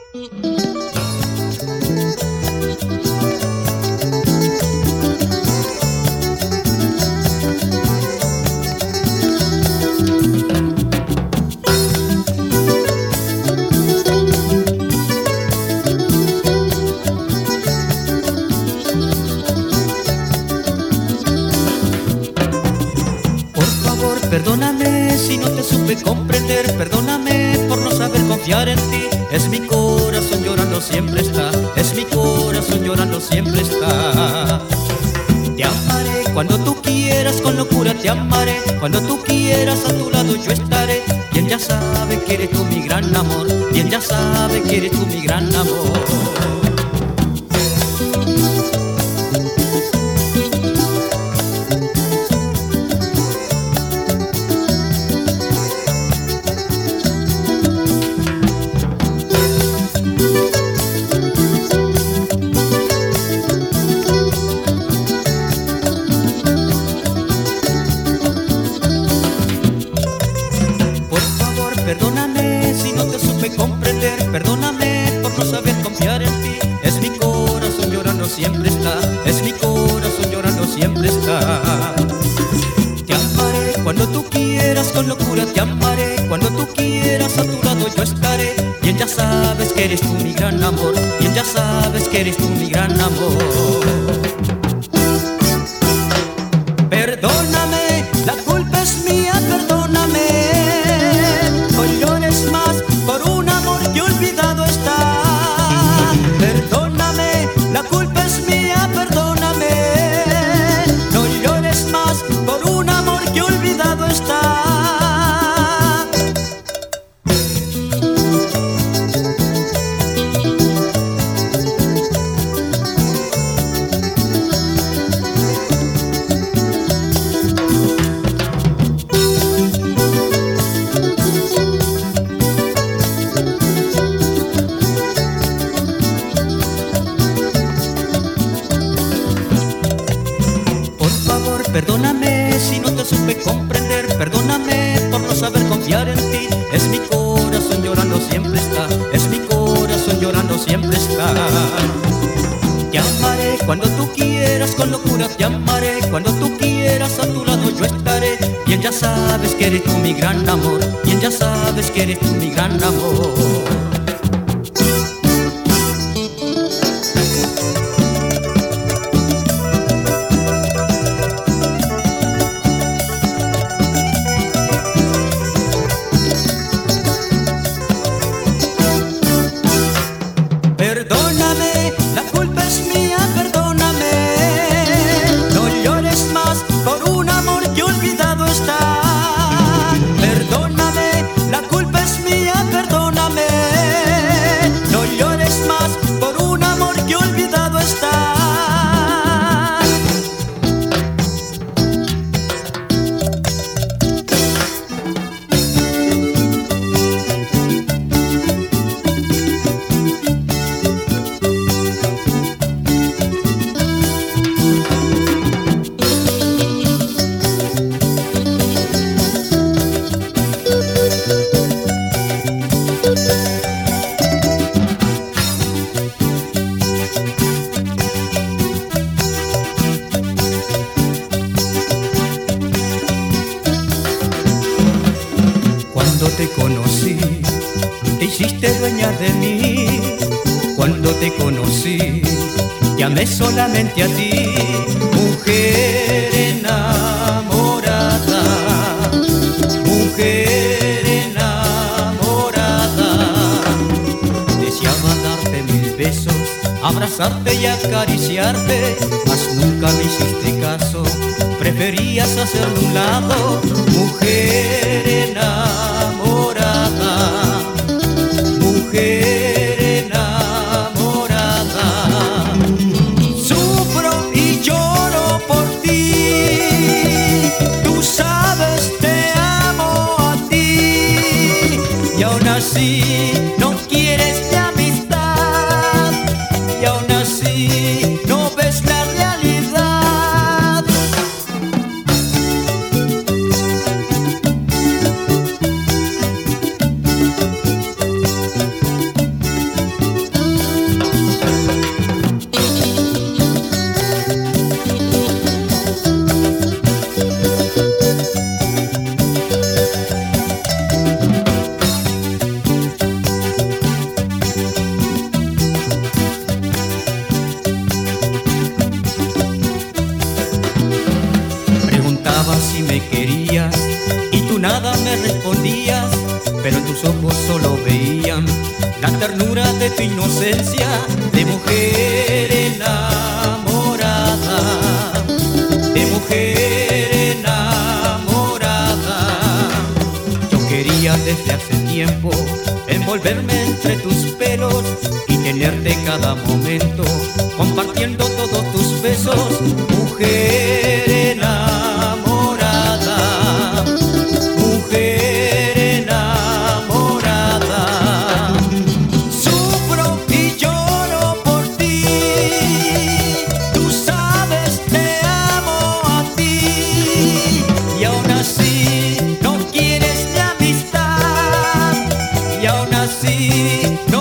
Perdóname si no te supe comprender, perdóname por no saber confiar en ti. Es mi corazón llorando siempre está, es mi corazón llorando siempre está. Te amaré cuando tú quieras, con locura te amaré. Cuando tú quieras a tu lado yo estaré. Bien ya sabe que eres tú mi gran amor, bien ya sabe que eres tú mi gran amor. Perdóname si no te supe comprender, perdóname por no saber confiar en ti. Es mi corazón llorando siempre está, es mi corazón llorando siempre está. Te amaré cuando tú quieras, con locura te amaré. Cuando tú quieras a tu lado yo estaré. Bien ya sabes que eres tú mi gran amor, bien ya sabes que eres tú mi gran amor. Perdóname, la culpa es mía, perdóname. No llores más por un amor que olvidado está. Perdóname, la culpa es mía, perdóname. No llores más por un amor que olvidado está. Perdóname si no te supe comprender, perdóname por no saber confiar en ti. Es mi corazón llorando siempre está, es mi corazón llorando siempre está. Te amaré cuando tú quieras, con locura te amaré. Cuando tú quieras a tu lado yo estaré. Bien ya sabes que eres tú mi gran amor, bien ya sabes que eres tú mi gran amor. Perdóname, la culpa es mía, perdóname. No llores más por un amor que olvidado está. Perdóname, la culpa es mía, perdóname. No llores más por un amor que olvidado está. Cuando te conocí, te hiciste dueña de mí. Cuando te conocí, te amé solamente a ti. Mujer enamorada, mujer enamorada. Deseaba darte mil besos, abrazarte y acariciarte, mas nunca me hiciste caso, preferías hacerme un lado. Mujer enamorada, mujer enamorada. Sufro y lloro por ti, tú sabes te amo a ti, y aún así no quieres mi amistad, y aún así no ves la realidad. y tú nada me respondías, pero en tus ojos solo veían la ternura de tu inocencia de mujer enamorada, de mujer enamorada. Yo quería desde hace tiempo envolverme entre tus pelos y tenerte cada momento, compartiendo todos tus besos, mujer enamorada, mujer enamorada. Sufro y lloro por ti, tú sabes, te amo a ti, y aún así no quieres mi amistad, y aún así no